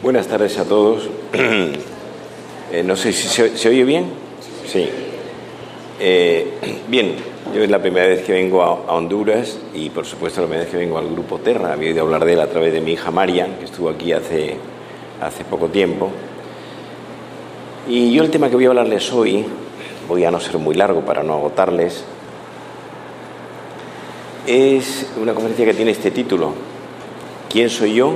Buenas tardes a todos. No sé si se oye bien. Sí. Bien, yo es la primera vez que vengo a Honduras y por supuesto la primera vez que vengo al Grupo Terra. Había oído hablar de él a través de mi hija Marian, que estuvo aquí hace poco tiempo. Y yo el tema que voy a hablarles hoy, voy a no ser muy largo para no agotarles, es una conferencia que tiene este título: ¿Quién soy yo?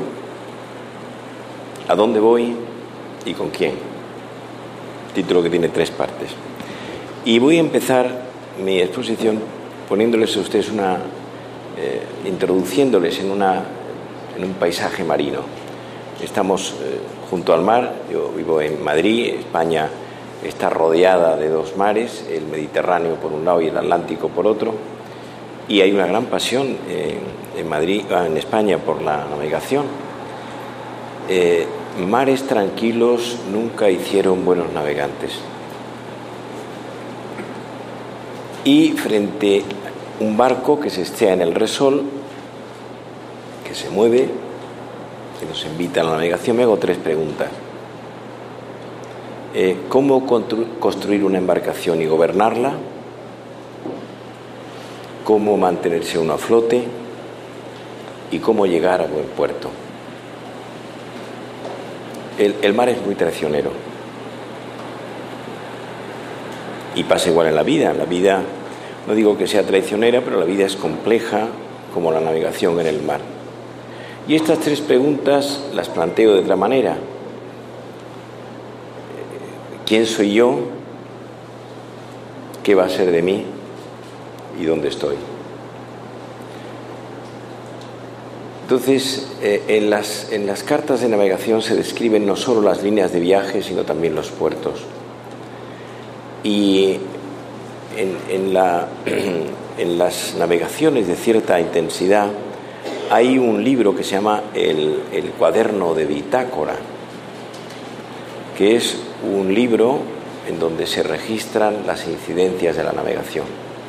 ¿A dónde voy? ¿Y con quién? Título que tiene 3 partes. Y voy a empezar mi exposición poniéndoles a ustedes introduciéndoles en un paisaje marino. Estamos junto al mar. Yo vivo en Madrid. España está rodeada de 2 mares, el Mediterráneo por un lado y el Atlántico por otro. Y hay una gran pasión en España por la navegación. Mares tranquilos nunca hicieron buenos navegantes. Y frente a un barco que se estea en el resol, que se mueve, que nos invita a la navegación, me hago 3 preguntas. ¿Cómo construir una embarcación y gobernarla? ¿Cómo mantenerse uno a flote? ¿Y cómo llegar a buen puerto? El mar es muy traicionero. Y pasa igual en la vida. En la vida, no digo que sea traicionera, pero la vida es compleja como la navegación en el mar. Y estas 3 preguntas las planteo de otra manera. ¿Quién soy yo? ¿Qué va a ser de mí? ¿Y dónde estoy? Entonces, en las cartas de navegación se describen no solo las líneas de viaje, sino también los puertos. Y en las navegaciones de cierta intensidad hay un libro que se llama el cuaderno de bitácora, que es un libro en donde se registran las incidencias de la navegación.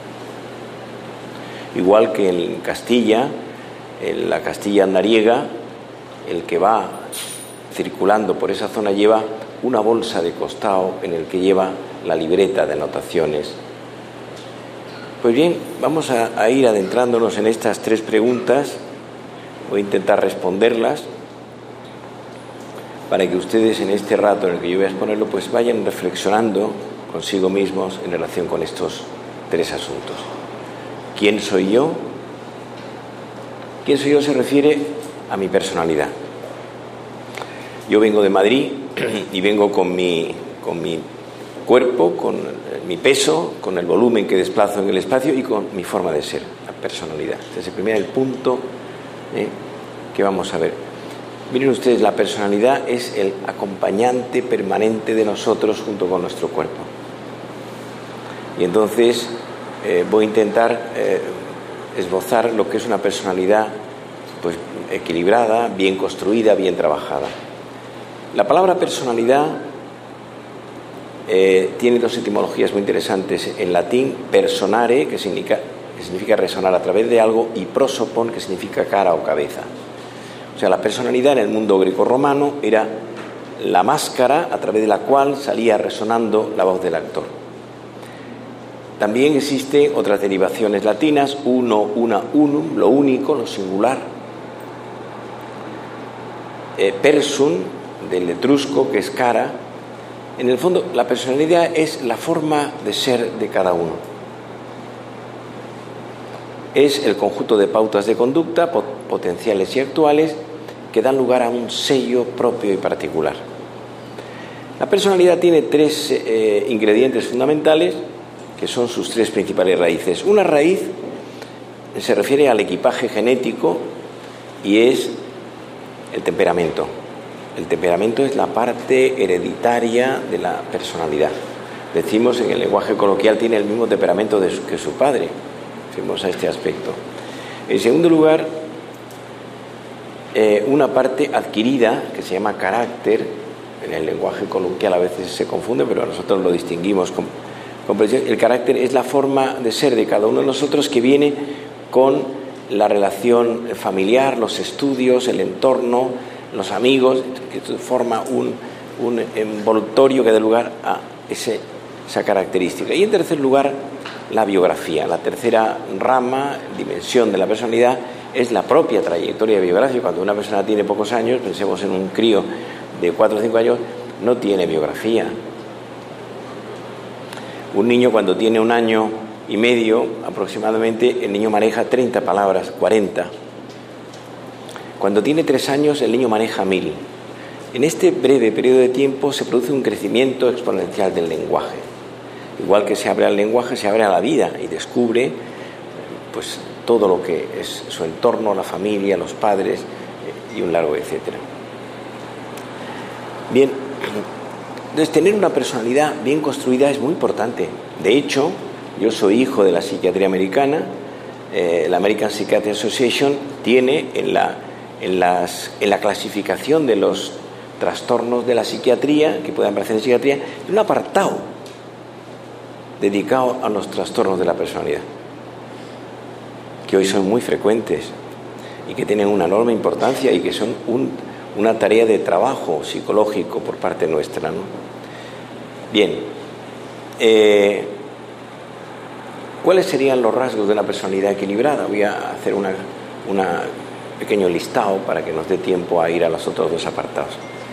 Igual que en Castilla, en la Castilla andariega, el que va circulando por esa zona lleva una bolsa de costado en el que lleva la libreta de anotaciones. Pues bien, vamos a ir adentrándonos en estas 3 preguntas. Voy a intentar responderlas para que ustedes en este rato en el que yo voy a exponerlo pues vayan reflexionando consigo mismos en relación con estos 3 asuntos. ¿Quién soy yo? ¿Quién soy yo? Se refiere a mi personalidad. Yo vengo de Madrid y vengo con mi cuerpo, con mi peso, con el volumen que desplazo en el espacio y con mi forma de ser, la personalidad. Este es el punto que vamos a ver. Miren ustedes, la personalidad es el acompañante permanente de nosotros junto con nuestro cuerpo. Y entonces voy a intentar esbozar lo que es una personalidad pues equilibrada, bien construida, bien trabajada. La palabra personalidad tiene 2 etimologías muy interesantes. En latín, personare, que significa resonar a través de algo, y prosopon, que significa cara o cabeza. O sea, la personalidad en el mundo grecorromano era la máscara a través de la cual salía resonando la voz del actor. También existen otras derivaciones latinas: uno, una, unum, lo único, lo singular. Persum, del etrusco, que es cara. En el fondo, la personalidad es la forma de ser de cada uno. Es el conjunto de pautas de conducta, potenciales y actuales, que dan lugar a un sello propio y particular. La personalidad tiene 3 ingredientes fundamentales, que son sus 3 principales raíces. Una raíz se refiere al equipaje genético y es el temperamento. El temperamento es la parte hereditaria de la personalidad. Decimos en el lenguaje coloquial, tiene el mismo temperamento que su padre. Decimos a este aspecto. En segundo lugar, una parte adquirida que se llama carácter. En el lenguaje coloquial a veces se confunde, pero nosotros lo distinguimos con precisión. El carácter es la forma de ser de cada uno de nosotros que viene con la relación familiar, los estudios, el entorno, los amigos, que forma un envoltorio que da lugar a esa característica. Y en tercer lugar, la biografía. La tercera rama, dimensión de la personalidad, es la propia trayectoria biográfica. Cuando una persona tiene pocos años, pensemos en un crío de 4 o 5 años, no tiene biografía. Un niño cuando tiene 1 año y medio aproximadamente, el niño maneja 30 palabras, 40. Cuando tiene 3 años, el niño maneja 1000. En este breve periodo de tiempo se produce un crecimiento exponencial del lenguaje. Igual que se abre al lenguaje, se abre a la vida y descubre pues todo lo que es su entorno, la familia, los padres y un largo etcétera. Bien, entonces tener una personalidad bien construida es muy importante. De hecho, yo soy hijo de la psiquiatría americana. La American Psychiatric Association tiene en la clasificación de los trastornos de la psiquiatría, que pueden aparecer en psiquiatría, un apartado dedicado a los trastornos de la personalidad, que hoy son muy frecuentes y que tienen una enorme importancia y que son una tarea de trabajo psicológico por parte nuestra, ¿no? Bien, ¿cuáles serían los rasgos de una personalidad equilibrada? Voy a hacer un pequeño listado para que nos dé tiempo a ir a los otros 2 apartados.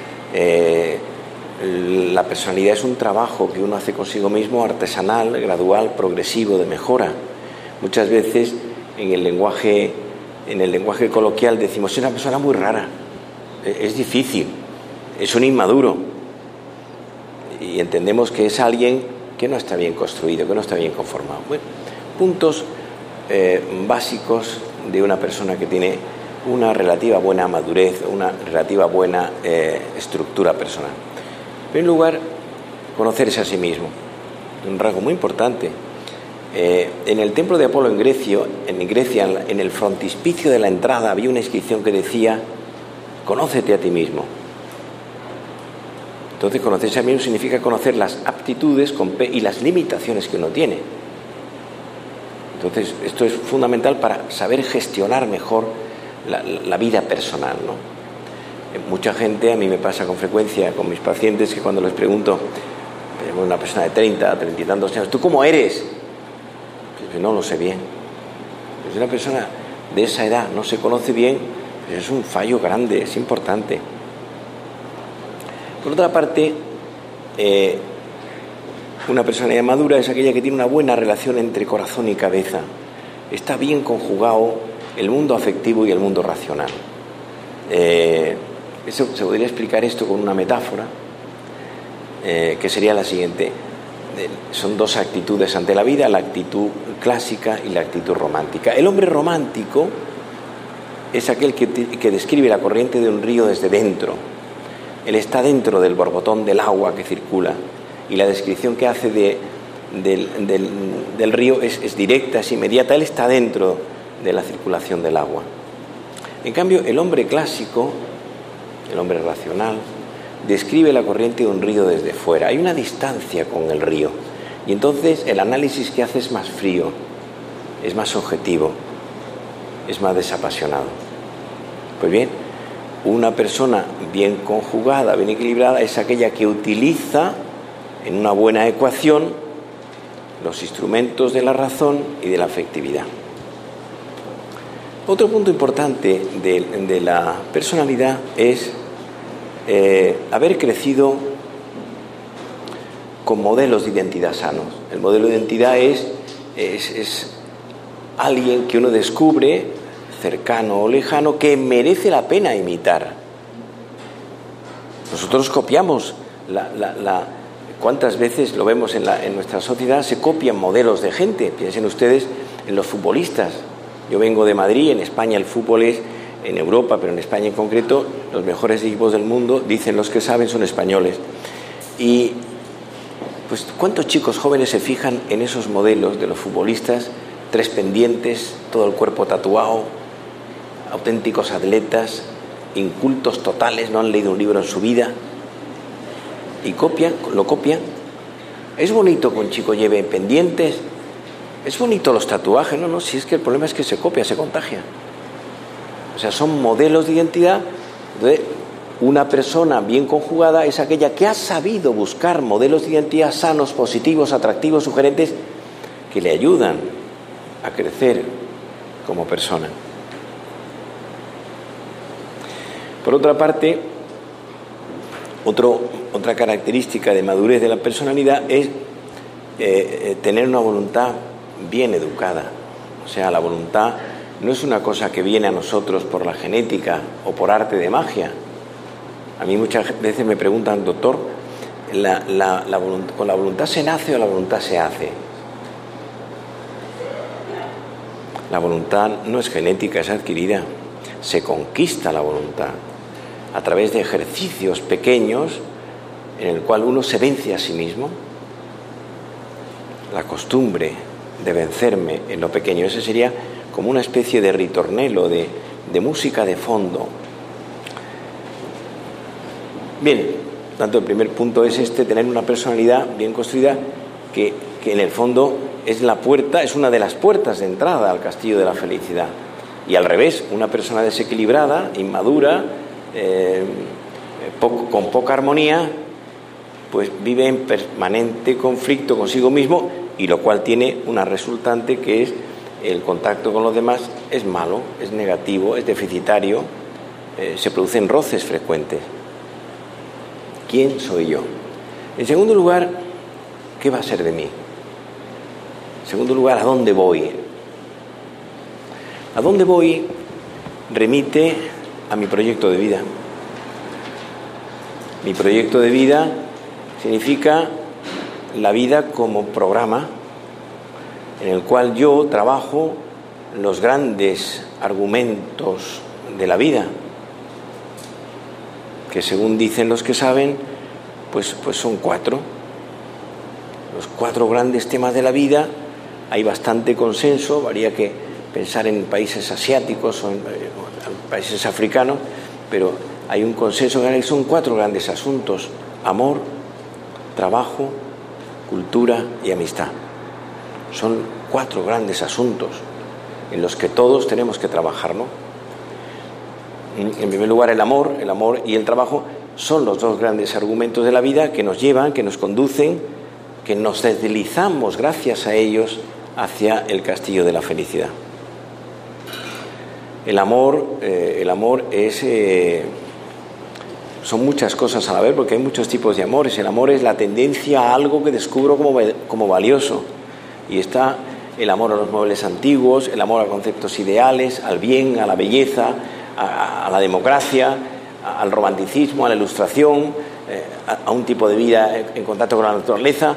La personalidad es un trabajo que uno hace consigo mismo, artesanal, gradual, progresivo, de mejora. Muchas veces en el lenguaje coloquial decimos: es una persona muy rara, es difícil, es un inmaduro, y entendemos que es alguien que no está bien construido, que no está bien conformado. Bueno, puntos básicos de una persona que tiene una relativa buena madurez, una relativa buena estructura personal. En primer lugar, conocerse a sí mismo, un rasgo muy importante. En el templo de Apolo en Grecia, en el frontispicio de la entrada había una inscripción que decía: conócete a ti mismo. Entonces, conocerse a sí mismo significa conocer las aptitudes y las limitaciones que uno tiene. Entonces, esto es fundamental para saber gestionar mejor la vida personal, ¿no? Mucha gente, a mí me pasa con frecuencia con mis pacientes, que cuando les pregunto, una persona de 30, 30 y tantos años, ¿tú cómo eres? Pues no lo sé bien. Si una persona de esa edad no se conoce bien, pues es un fallo grande, es importante. Por otra parte, una personalidad madura es aquella que tiene una buena relación entre corazón y cabeza. Está bien conjugado el mundo afectivo y el mundo racional. Se podría explicar esto con una metáfora, que sería la siguiente. Son 2 actitudes ante la vida: la actitud clásica y la actitud romántica. El hombre romántico es aquel que describe la corriente de un río desde dentro. Él está dentro del borbotón del agua que circula, y la descripción que hace del río es directa, es inmediata. Él está dentro de la circulación del agua. En cambio, el hombre clásico, el hombre racional, describe la corriente de un río desde fuera. Hay una distancia con el río, y entonces el análisis que hace es más frío, es más objetivo, es más desapasionado. Pues bien, una persona bien conjugada, bien equilibrada, es aquella que utiliza en una buena ecuación los instrumentos de la razón y de la afectividad. Otro punto importante de la personalidad es haber crecido con modelos de identidad sanos. El modelo de identidad es alguien que uno descubre, cercano o lejano, que merece la pena imitar. Nosotros copiamos ¿cuántas veces lo vemos en nuestra sociedad? Se copian modelos de gente. Piensen ustedes en los futbolistas. Yo vengo de Madrid. En España el fútbol es, en Europa, pero en España en concreto, los mejores equipos del mundo, dicen los que saben, son españoles. Y pues ¿cuántos chicos jóvenes se fijan en esos modelos de los futbolistas? 3 pendientes, todo el cuerpo tatuado, auténticos atletas, incultos totales, no han leído un libro en su vida, y lo copian. Es bonito que un chico lleve pendientes, es bonito los tatuajes, no, si es que el problema es que se copia, se contagia. O sea, son modelos de identidad. Entonces, Una persona bien conjugada es aquella que ha sabido buscar modelos de identidad sanos, positivos, atractivos, sugerentes, que le ayudan a crecer como persona. Por otra parte, otra característica de madurez de la personalidad es tener una voluntad bien educada. O sea, la voluntad no es una cosa que viene a nosotros por la genética o por arte de magia. A mí muchas veces me preguntan, doctor, ¿con la voluntad se nace o la voluntad se hace? La voluntad no es genética, es adquirida. Se conquista la voluntad a través de ejercicios pequeños en el cual uno se vence a sí mismo. La costumbre de vencerme en lo pequeño, ese sería como una especie de ritornello, de música de fondo. Bien, tanto el primer punto es tener una personalidad bien construida que en el fondo es la puerta, es una de las puertas de entrada al castillo de la felicidad. Y al revés, una persona desequilibrada, inmadura, con poca armonía, pues vive en permanente conflicto consigo mismo, y lo cual tiene una resultante que es el contacto con los demás es malo, es negativo, es deficitario, se producen roces frecuentes. ¿Quién soy yo? En segundo lugar, ¿qué va a ser de mí? En segundo lugar, ¿a dónde voy? ¿A dónde voy? Remite a mi proyecto de vida. Mi proyecto de vida significa la vida como programa en el cual yo trabajo los grandes argumentos de la vida, que según dicen los que saben, pues son 4. Los 4 grandes temas de la vida. Hay bastante consenso, habría que pensar en países asiáticos o en países africanos, pero hay un consenso que son 4 grandes asuntos: amor, trabajo, cultura y amistad. Son 4 grandes asuntos en los que todos tenemos que trabajar, ¿no? En primer lugar, el amor y el trabajo son los 2 grandes argumentos de la vida que nos llevan, que nos conducen, que nos deslizamos gracias a ellos hacia el castillo de la felicidad. El amor es... son muchas cosas a la vez, porque hay muchos tipos de amores. El amor es la tendencia a algo que descubro como valioso. Y está el amor a los muebles antiguos, el amor a conceptos ideales, al bien, a la belleza, a la democracia, al romanticismo, a la ilustración, a un tipo de vida en contacto con la naturaleza.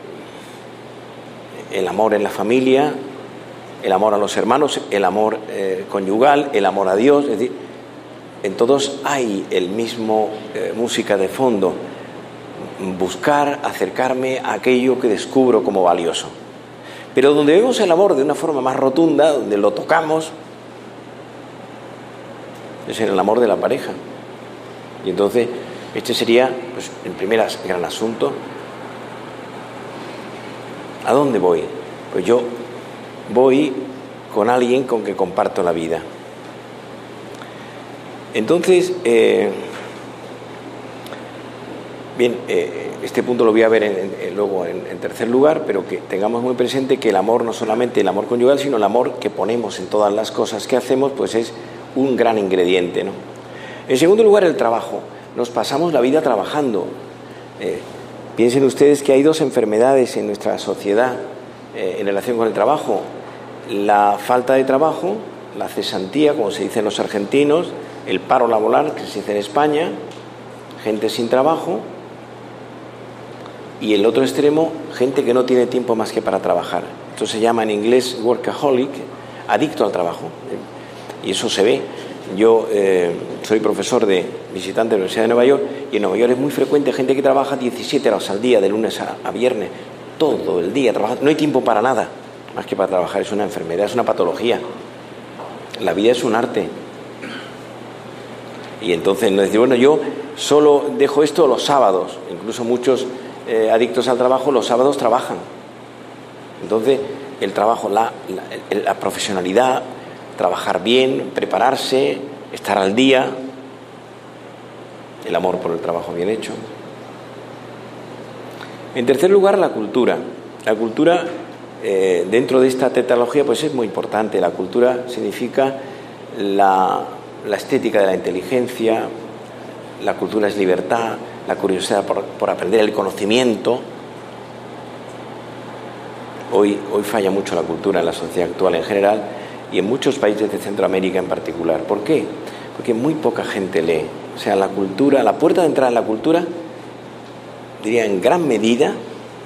El amor en la familia, el amor a los hermanos, el amor conyugal, el amor a Dios. Es decir, en todos hay el mismo música de fondo: buscar, acercarme a aquello que descubro como valioso. Pero donde vemos el amor de una forma más rotunda, donde lo tocamos, es en el amor de la pareja. Y entonces este sería, pues, el primer gran asunto. ¿A dónde voy? Pues yo voy con alguien con que comparto la vida. Entonces, este punto lo voy a ver luego en tercer lugar, pero que tengamos muy presente que el amor, no solamente el amor conyugal, sino el amor que ponemos en todas las cosas que hacemos, pues es un gran ingrediente, ¿no? En segundo lugar, el trabajo. Nos pasamos la vida trabajando. Piensen ustedes que hay 2 enfermedades en nuestra sociedad en relación con el trabajo: la falta de trabajo, la cesantía, como se dice en los argentinos, el paro laboral, que se dice en España, gente sin trabajo, y el otro extremo, gente que no tiene tiempo más que para trabajar. Esto se llama en inglés workaholic, adicto al trabajo, y eso se ve. Yo soy profesor de visitante de la Universidad de Nueva York, y en Nueva York es muy frecuente gente que trabaja 17 horas al día, de lunes a viernes, todo el día trabajando. No hay tiempo para nada más que para trabajar. Es una enfermedad, es una patología. La vida es un arte. Y entonces no decir, bueno, yo solo dejo esto los sábados. Incluso muchos adictos al trabajo los sábados trabajan. Entonces el trabajo, la profesionalidad, trabajar bien, prepararse, estar al día, el amor por el trabajo bien hecho. En tercer lugar, la cultura. La cultura, dentro de esta tetralogía, pues es muy importante. La cultura significa la estética de la inteligencia, la cultura es libertad, la curiosidad por aprender, el conocimiento. Hoy falla mucho la cultura en la sociedad actual en general y en muchos países de Centroamérica en particular. ¿Por qué? Porque muy poca gente lee. O sea, la cultura, la puerta de entrada en la cultura, diría en gran medida,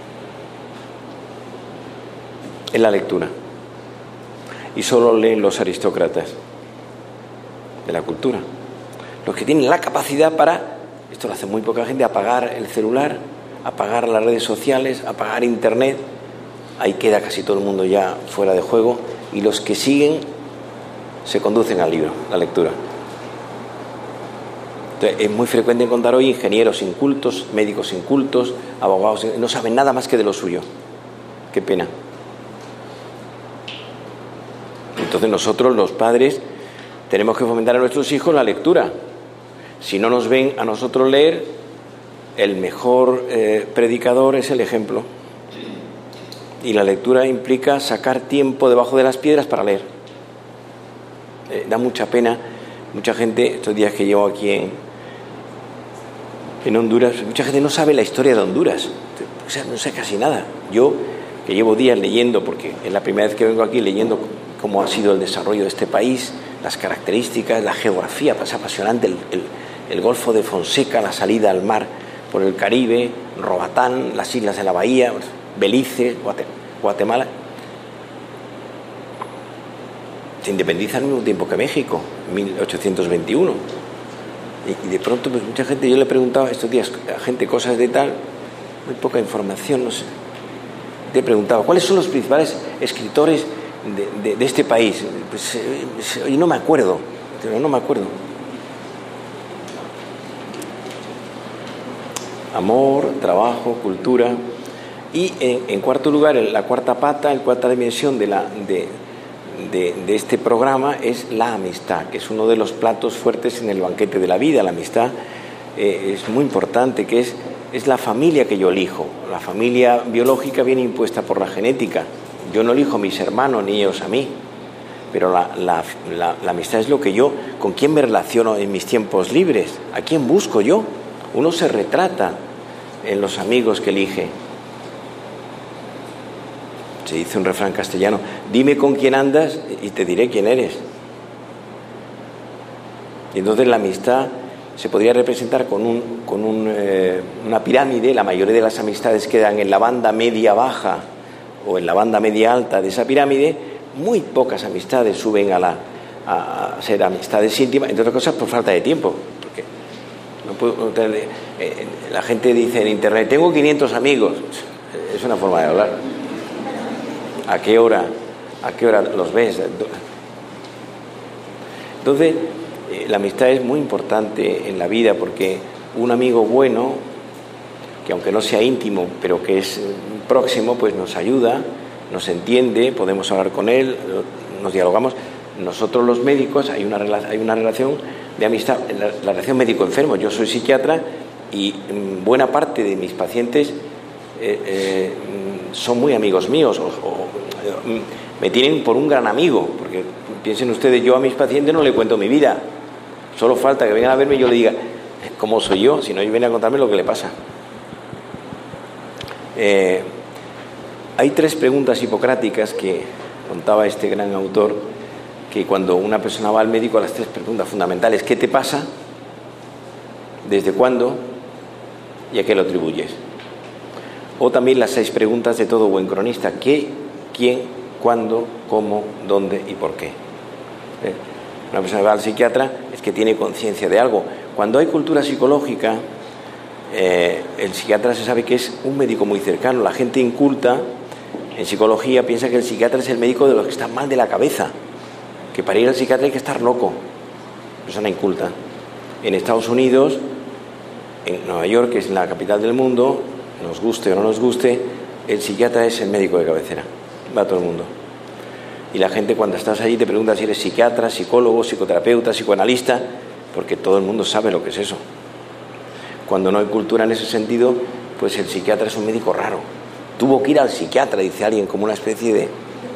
es la lectura. Y solo leen los aristócratas de la cultura. Los que tienen la capacidad para, esto lo hace muy poca gente, apagar el celular, apagar las redes sociales, apagar internet. Ahí queda casi todo el mundo ya fuera de juego. Y los que siguen se conducen al libro, la lectura. Entonces, es muy frecuente encontrar hoy ingenieros incultos, médicos incultos, abogados, no saben nada más que de lo suyo. Qué pena. Entonces nosotros, los padres, tenemos que fomentar a nuestros hijos la lectura. Si no nos ven a nosotros leer, el mejor predicador es el ejemplo. Y la lectura implica sacar tiempo debajo de las piedras para leer. Da mucha pena, mucha gente, estos días que llevo aquí en Honduras, mucha gente no sabe la historia de Honduras. O sea, no sé casi nada. Yo, que llevo días leyendo, porque es la primera vez que vengo aquí leyendo cómo ha sido el desarrollo de este país, las características, la geografía, es apasionante, el Golfo de Fonseca, la salida al mar por el Caribe, Roatán, las islas de la Bahía, Belice, Guatemala. Se independiza al mismo tiempo que México, en 1821. Y de pronto, pues mucha gente, yo le he preguntado estos días a gente cosas de tal, muy poca información, no sé. Te he preguntado, ¿cuáles son los principales escritores de este país? Pues no me acuerdo, no me acuerdo. Amor, trabajo, cultura. Y en cuarto lugar, la cuarta pata, la cuarta dimensión de este programa es la amistad, que es uno de los platos fuertes en el banquete de la vida. La amistad es muy importante, que es la familia que yo elijo. La familia biológica viene impuesta por la genética. Yo no elijo a mis hermanos ni ellos a mí, pero la amistad es lo que yo, con quién me relaciono en mis tiempos libres, a quién busco yo. Uno se retrata en los amigos que elige. Se dice un refrán castellano, dime con quién andas y te diré quién eres. Y entonces la amistad se podría representar con una pirámide. La mayoría de las amistades quedan en la banda media baja o en la banda media alta de esa pirámide. Muy pocas amistades suben a ser amistades íntimas, entre otras cosas por falta de tiempo. Porque no puedo tener, la gente dice en internet, tengo 500 amigos. Es una forma de hablar. ¿A qué hora los ves? Entonces, la amistad es muy importante en la vida, porque un amigo bueno, que aunque no sea íntimo, pero que es próximo, pues nos ayuda, nos entiende, podemos hablar con él, nos dialogamos. Nosotros los médicos hay una relación de amistad, la relación médico-enfermo. Yo soy psiquiatra y buena parte de mis pacientes son muy amigos míos o me tienen por un gran amigo, porque piensen ustedes, yo a mis pacientes no le cuento mi vida, solo falta que vengan a verme y yo le diga cómo soy yo, si no ellos vienen a contarme lo que le pasa. Hay 3 preguntas hipocráticas que contaba este gran autor, que cuando una persona va al médico, las 3 preguntas fundamentales: ¿qué te pasa? ¿Desde cuándo? ¿Y a qué lo atribuyes? O también las 6 preguntas de todo buen cronista: ¿qué, quién, cuándo, cómo, dónde y por qué? Una persona que va al psiquiatra es que tiene conciencia de algo. Cuando hay cultura psicológica, el psiquiatra se sabe que es un médico muy cercano. La gente inculta en psicología piensa que el psiquiatra es el médico de los que están mal de la cabeza, que para ir al psiquiatra hay que estar loco. Persona inculta. En Estados Unidos, en Nueva York, que es la capital del mundo, nos guste o no nos guste, el psiquiatra es el médico de cabecera. Va todo el mundo. Y la gente, cuando estás allí, te pregunta si eres psiquiatra, psicólogo, psicoterapeuta, psicoanalista, porque todo el mundo sabe lo que es eso. Cuando no hay cultura en ese sentido, pues el psiquiatra es un médico raro. Tuvo que ir al psiquiatra, dice alguien, como una especie de...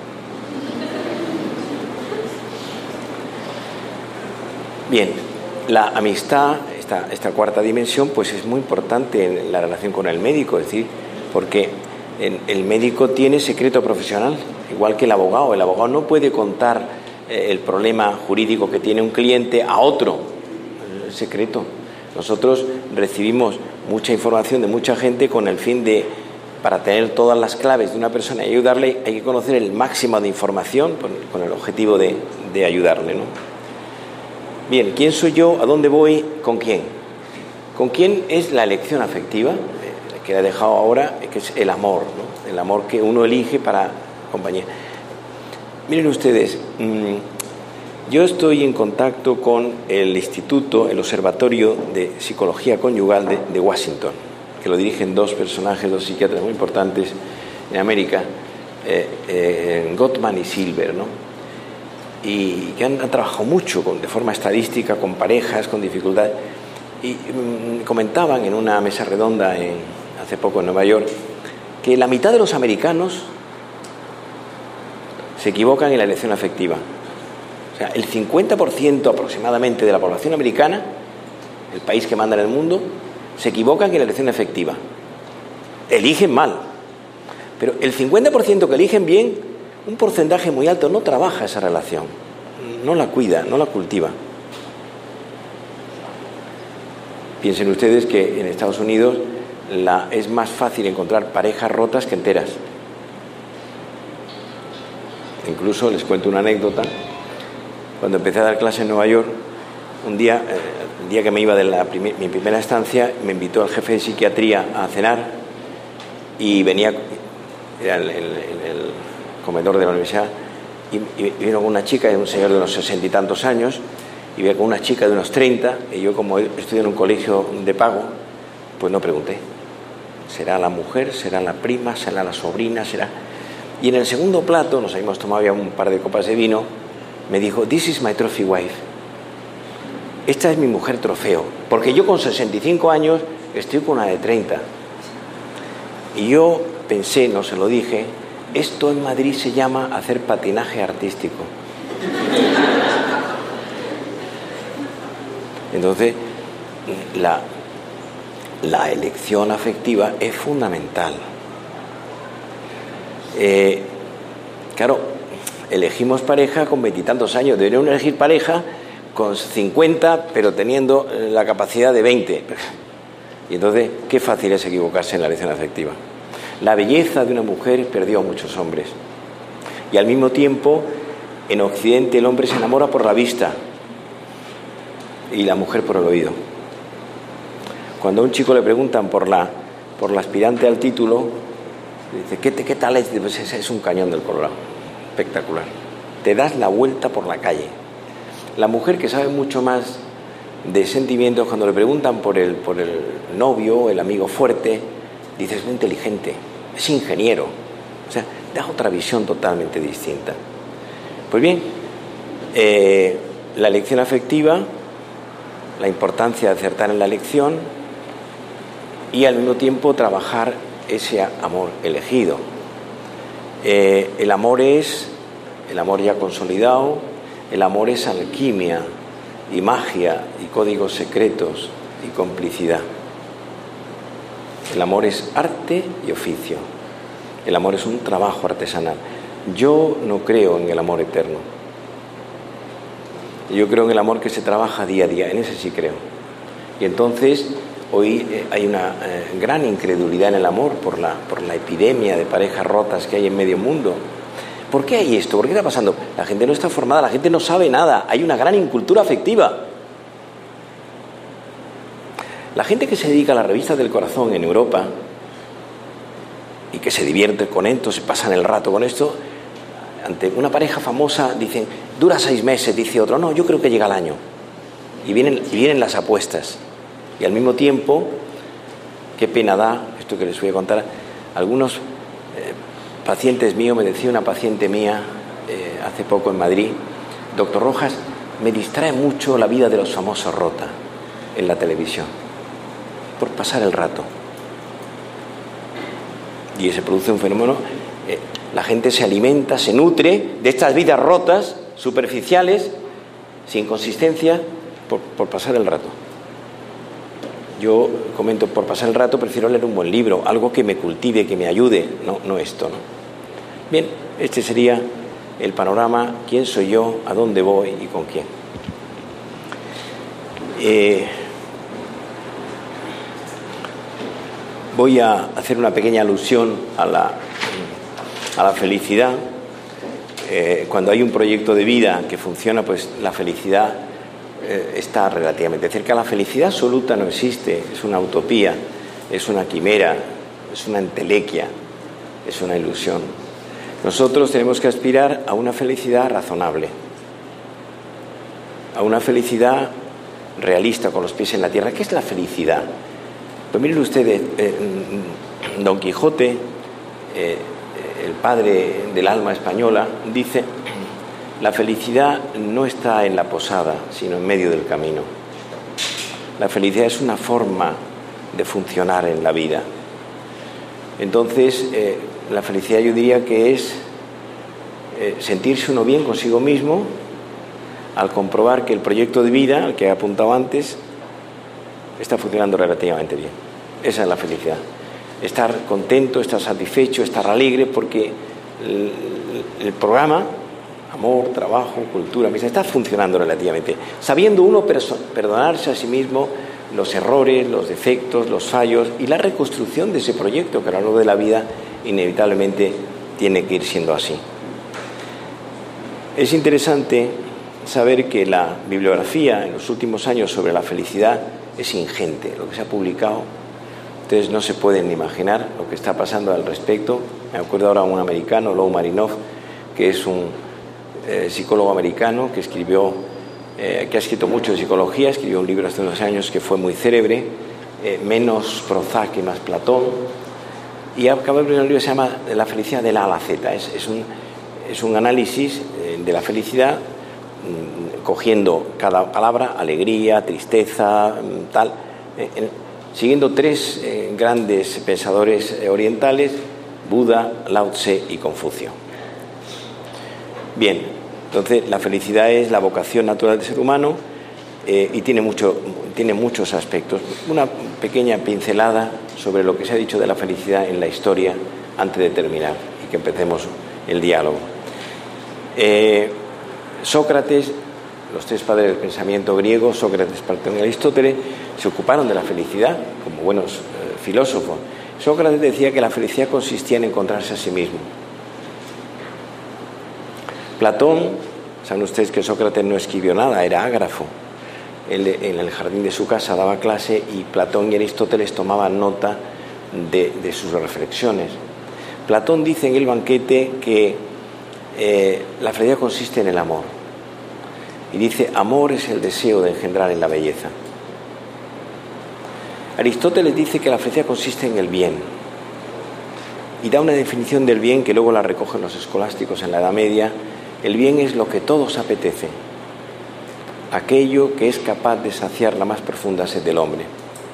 Bien, la amistad, esta cuarta dimensión, pues es muy importante en la relación con el médico, es decir, porque el médico tiene secreto profesional, igual que el abogado. El abogado no puede contar el problema jurídico que tiene un cliente a otro, secreto. Nosotros recibimos mucha información de mucha gente con el fin de, para tener todas las claves de una persona y ayudarle, hay que conocer el máximo de información con el objetivo de ayudarle, ¿no? Bien, ¿quién soy yo? ¿A dónde voy? ¿Con quién? ¿Con quién es la elección afectiva? Que he dejado ahora, que es el amor, ¿no? El amor que uno elige para compañía. Miren ustedes, yo estoy en contacto con el instituto, el Observatorio de Psicología Conyugal de Washington, que lo dirigen dos personajes, dos psiquiatras muy importantes en América, Gottman y Silver, ¿no? Y que han trabajado mucho de forma estadística con parejas, con dificultades. Y comentaban en una mesa redonda hace poco en Nueva York que la mitad de los americanos se equivocan en la elección afectiva. O sea, el 50% aproximadamente de la población americana, el país que manda en el mundo, se equivocan en la elección afectiva. Eligen mal. Pero el 50% que eligen bien, un porcentaje muy alto no trabaja esa relación, no la cuida, no la cultiva. Piensen ustedes que en Estados Unidos es más fácil encontrar parejas rotas que enteras. Incluso les cuento una anécdota. Cuando empecé a dar clase en Nueva York, un día, el día que me iba de mi primera estancia, me invitó el jefe de psiquiatría a cenar y venía, era el comedor de la universidad, y vino con una chica, un señor de unos 60 y tantos años, y veía con una chica de unos 30, y yo, como estudio en un colegio de pago, pues no pregunté. ¿Será la mujer? ¿Será la prima? ¿Será la sobrina? ¿Será...? Y en el segundo plato, nos habíamos tomado ya un par de copas de vino, me dijo: "This is my trophy wife". Esta es mi mujer trofeo, porque yo con 65 años estoy con una de 30. Y yo pensé, no se lo dije, esto en Madrid se llama hacer patinaje artístico. Entonces, la elección afectiva es fundamental. Claro, elegimos pareja con 20 y tantos años. Deberíamos elegir pareja con 50, pero teniendo la capacidad de 20. Y entonces, qué fácil es equivocarse en la elección afectiva. La belleza de una mujer perdió a muchos hombres. Y al mismo tiempo, en Occidente el hombre se enamora por la vista y la mujer por el oído. Cuando a un chico le preguntan por la aspirante al título, dice: ¿Qué tal es? Pues es un cañón del Colorado, espectacular. Te das la vuelta por la calle. La mujer, que sabe mucho más de sentimientos, cuando le preguntan por el novio, el amigo fuerte, dice: es muy inteligente, es ingeniero. O sea, da otra visión totalmente distinta. Pues bien, la elección afectiva, la importancia de acertar en la elección y al mismo tiempo trabajar ese amor elegido. El amor ya consolidado, el amor es alquimia y magia y códigos secretos y complicidad. El amor es arte y oficio. El amor es un trabajo artesanal. Yo no creo en el amor eterno. Yo creo en el amor que se trabaja día a día. En ese sí creo. Y entonces hoy hay una gran incredulidad en el amor por la epidemia de parejas rotas que hay en medio mundo. ¿Por qué hay esto? ¿Por qué está pasando? La gente no está formada, la gente no sabe nada. Hay una gran incultura afectiva. La gente que se dedica a las revistas del corazón en Europa y que se divierte con esto, se pasan el rato con esto, ante una pareja famosa dicen: dura 6 meses, dice otro, no, yo creo que llega al año. Y vienen las apuestas. Y al mismo tiempo, qué pena da, esto que les voy a contar, algunos pacientes míos, me decía una paciente mía hace poco en Madrid: doctor Rojas, me distrae mucho la vida de los famosos rota en la televisión. por pasar el rato. Y se produce un fenómeno, la gente se alimenta, se nutre de estas vidas rotas, superficiales, sin consistencia, por pasar el rato. Yo comento, por pasar el rato prefiero leer un buen libro, algo que me cultive, que me ayude, no esto, ¿no? Bien, este sería el panorama, quién soy yo, a dónde voy y con quién. Voy a hacer una pequeña alusión a la felicidad. Cuando hay un proyecto de vida que funciona, pues la felicidad está relativamente cerca. La felicidad absoluta no existe, es una utopía, es una quimera, es una entelequia, es una ilusión. Nosotros tenemos que aspirar a una felicidad razonable, a una felicidad realista, con los pies en la tierra. ¿Qué es la felicidad? Pues miren ustedes, Don Quijote, el padre del alma española, dice: la felicidad no está en la posada, sino en medio del camino. La felicidad es una forma de funcionar en la vida. Entonces, la felicidad yo diría que es sentirse uno bien consigo mismo al comprobar que el proyecto de vida, al que he apuntado antes, está funcionando relativamente bien. Esa es la felicidad. Estar contento, estar satisfecho, estar alegre, porque el programa, amor, trabajo, cultura, está funcionando relativamente. Sabiendo uno perdonarse a sí mismo los errores, los defectos, los fallos y la reconstrucción de ese proyecto, que a lo largo de la vida inevitablemente tiene que ir siendo así. Es interesante saber que la bibliografía en los últimos años sobre la felicidad es ingente. Lo que se ha publicado, ustedes no se pueden imaginar lo que está pasando al respecto. Me acuerdo ahora de un americano, Lou Marinoff, que es un psicólogo americano que ha escrito mucho de psicología, escribió un libro hace unos años que fue muy célebre, menos Prozac y más Platón, y acaba de escribir un libro que se llama La felicidad de la A a la Z. Es un análisis de la felicidad, cogiendo cada palabra, alegría, tristeza, tal, siguiendo tres grandes pensadores orientales: Buda, Lao Tse y Confucio. Bien, entonces la felicidad es la vocación natural del ser humano y tiene muchos aspectos. Una pequeña pincelada sobre lo que se ha dicho de la felicidad en la historia antes de terminar y que empecemos el diálogo. Sócrates, los tres padres del pensamiento griego, Sócrates, Platón y Aristóteles, se ocuparon de la felicidad como buenos filósofos. Sócrates decía que la felicidad consistía en encontrarse a sí mismo. Platón, saben ustedes que Sócrates no escribió nada, era ágrafo. Él en el jardín de su casa daba clase y Platón y Aristóteles tomaban nota de sus reflexiones. Platón dice en el banquete que la felicidad consiste en el amor. Y dice: amor es el deseo de engendrar en la belleza. Aristóteles dice que la felicidad consiste en el bien. Y da una definición del bien que luego la recogen los escolásticos en la Edad Media. El bien es lo que todos apetece, aquello que es capaz de saciar la más profunda sed del hombre.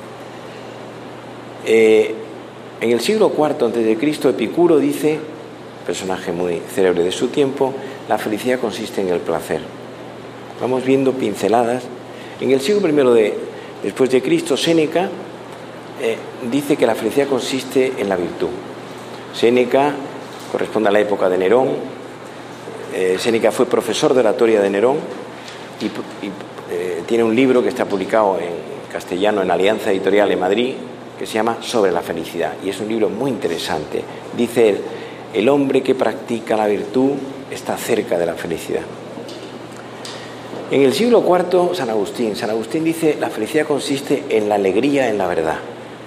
En el siglo IV a.C., Epicuro dice, personaje muy célebre de su tiempo, la felicidad consiste en el placer. Vamos viendo pinceladas. En el siglo I después de Cristo, Séneca dice que la felicidad consiste en la virtud. Séneca corresponde a la época de Nerón. Séneca fue profesor de oratoria de Nerón y tiene un libro que está publicado en castellano en Alianza Editorial en Madrid, que se llama Sobre la felicidad, y es un libro muy interesante. Dice él: el hombre que practica la virtud está cerca de la felicidad. En el siglo IV, San Agustín dice: la felicidad consiste en la alegría en la verdad.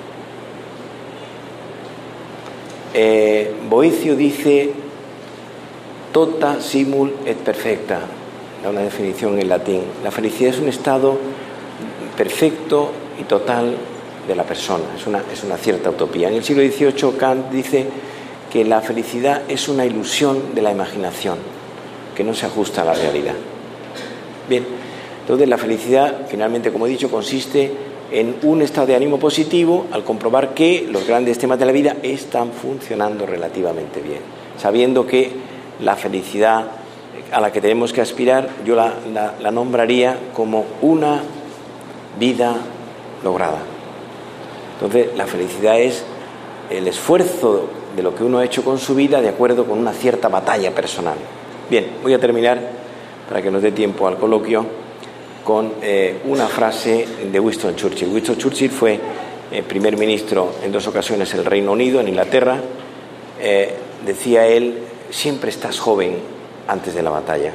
Boecio dice: tota simul et perfecta, da una definición en latín. La felicidad es un estado perfecto y total de la persona, es una cierta utopía. En el siglo XVIII, Kant dice que la felicidad es una ilusión de la imaginación, que no se ajusta a la realidad. Bien, Entonces, la felicidad, finalmente, como he dicho, consiste en un estado de ánimo positivo al comprobar que los grandes temas de la vida están funcionando relativamente bien, sabiendo que la felicidad a la que tenemos que aspirar, yo la nombraría como una vida lograda. Entonces, la felicidad es el esfuerzo de lo que uno ha hecho con su vida de acuerdo con una cierta batalla personal. Bien, voy a terminar, para que nos dé tiempo al coloquio, con una frase de Winston Churchill. Winston Churchill fue primer ministro en 2 ocasiones en el Reino Unido, en Inglaterra. Decía él: siempre estás joven antes de la batalla.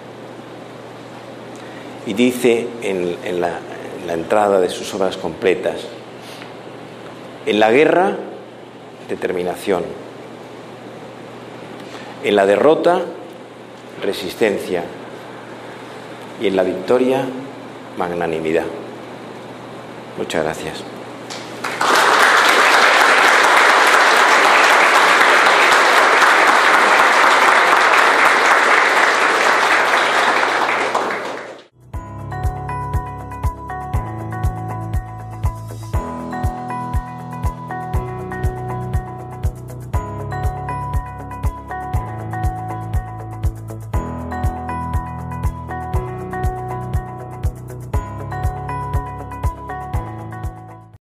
Y dice en la entrada de sus obras completas: en la guerra, determinación; en la derrota, resistencia; y en la victoria, magnanimidad. Muchas gracias.